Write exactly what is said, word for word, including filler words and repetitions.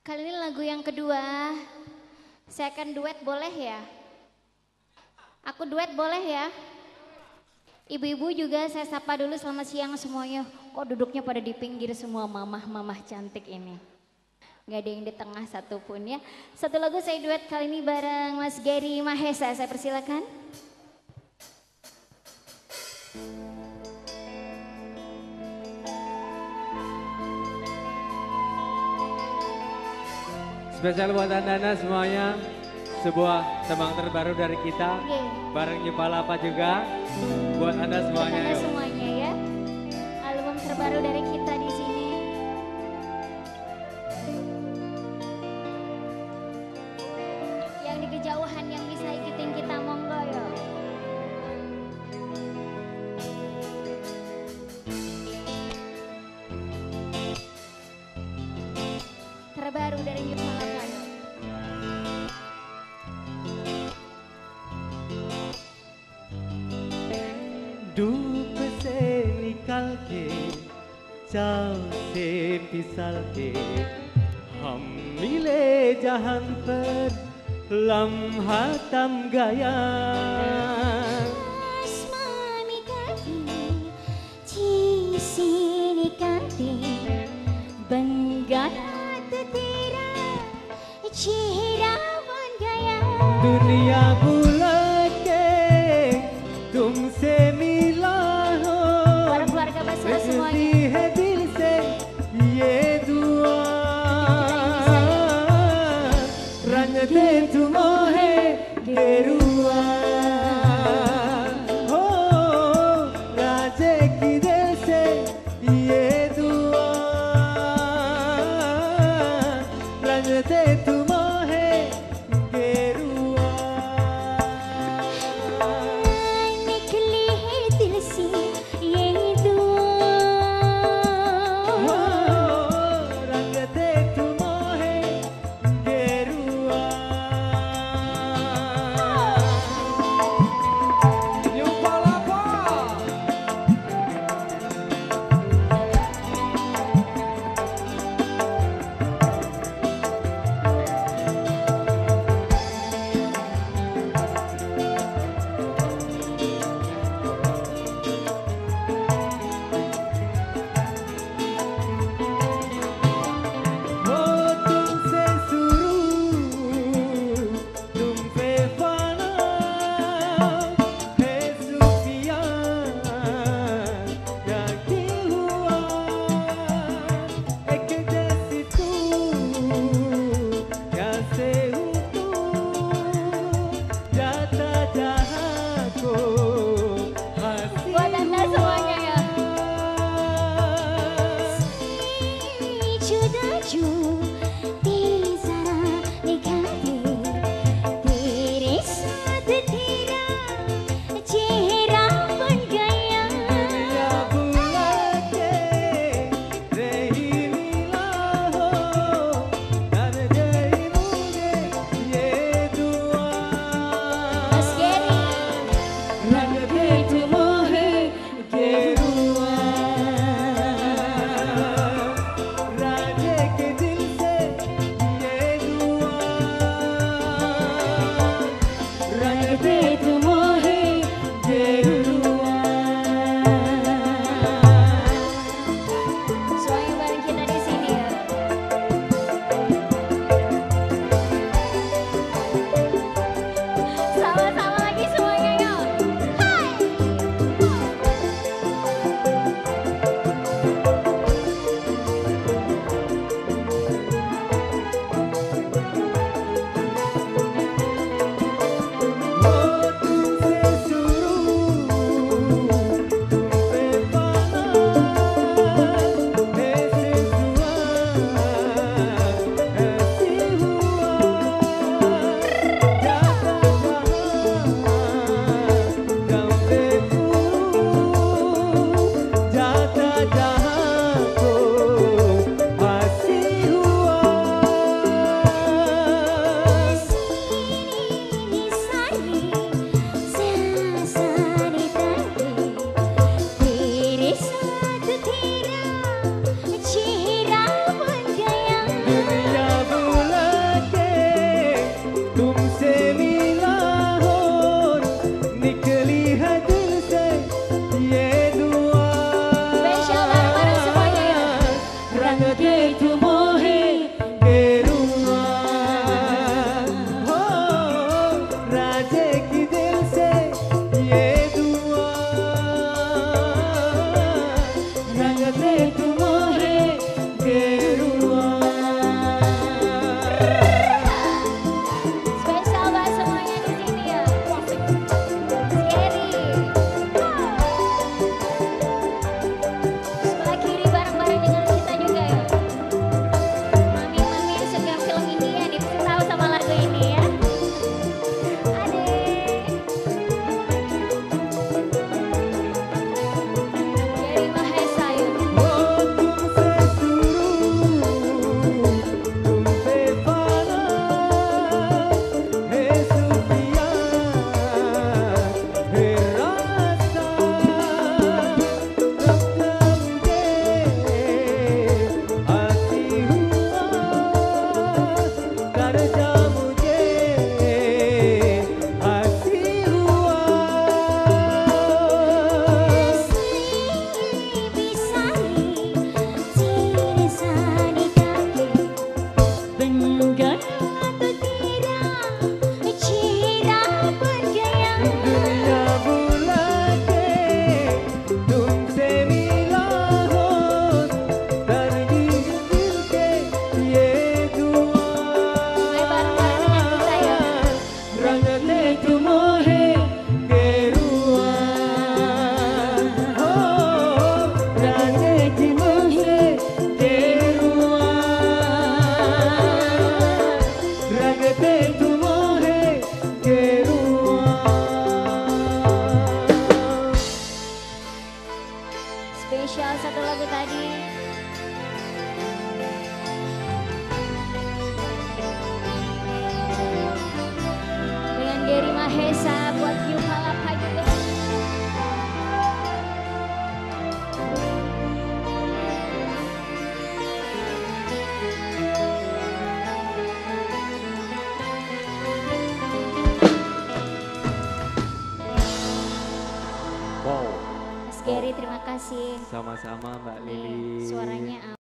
Kali ini lagu yang kedua, saya akan duet boleh ya? Aku duet boleh ya? Ibu-ibu juga saya sapa dulu, selamat siang semuanya. Kok duduknya pada di pinggir semua mamah-mamah cantik ini? Gak ada yang di tengah satupun ya. Satu lagu saya duet kali ini bareng Mas Gary Mahesa, saya persilakan. Spesial buat anda-anda semuanya, sebuah tembang terbaru dari kita, okay. Bareng Nyupalapa juga, buat anda semuanya. Buat anda semuanya ya, album terbaru dari kita di sini. Yang di kejauhan yang bisa ikutin kita, monggo yo. Terbaru dari Nyupalapa. धूप से निकल के चाँद से फिसल के हम मिले जहां पर लम्हा थम गया आसमानी काटे चीसी काटे बन गया तो तेरा चेहरा बन गया दुनिया बुला के तुमसे मिला हो भेजती है दिल से ये दुआ रंग दे तुम है गेरुआ हो राजे की दिल से ये दुआ रंग दे तुम है गेरुआ निकली है दिल से ये दुआ रंग दे तुम है गेरुआ Nyupalapa. हो तुमसे शुरू तुम पे फना है सुफिया जागी हुआ एक जैसी तू कैसे हूँ तू जाता जहाँ को हंसी buat anda semuanya ya. जुदा जो तेरी जरा निगाह दे तेरे साथ तेरा चेहरा बन गया दुनिया बुला के रही मिला हो कर गई मुझे ये दुआ Mas Gary रंग दे तुम है गेरुआ राजे के दिल से के तुम है गेरुआ हो राजे की दिल से ये दुआ रंग दे तुम है गेरुआ Spesial buat semuanya di sini ya. Scary. Sebelah kiri bareng-bareng dengan kita juga ya. Mami-mami yang suka film India nih pasti tahu sama lagu ini ya. Adek. Dari Mahesa ya. वो तुमसे शुरू तुमसे पाना है सुफिया है रास्ता रब मुझे आती हुआ कर जा मुझे आती हुआ दुनिया बुला के तुमसे मिला हो दर्दी दिल के ये दुआ रंग दे तुम है गेरुआ हो रंग दे तुम है गेरुआ रंग दे तुम है गेरुआ Spesial satu lagu tadi. Dengan Geri Mahesa buat Q Palapa juga. Wow. Mas Geri terima kasih. Sama-sama Mbak Nih, Lili. suaranya